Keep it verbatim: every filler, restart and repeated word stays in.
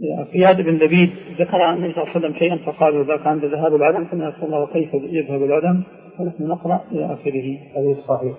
قياد بن لبيد ذكر عن النبي صلى الله عليه وسلم شيئا فقالوا ذاك عند ذهاب العدم، فإن رسول الله كيف يذهب العدم، ونحن نقرأ إلى آخره. هذه صحيح.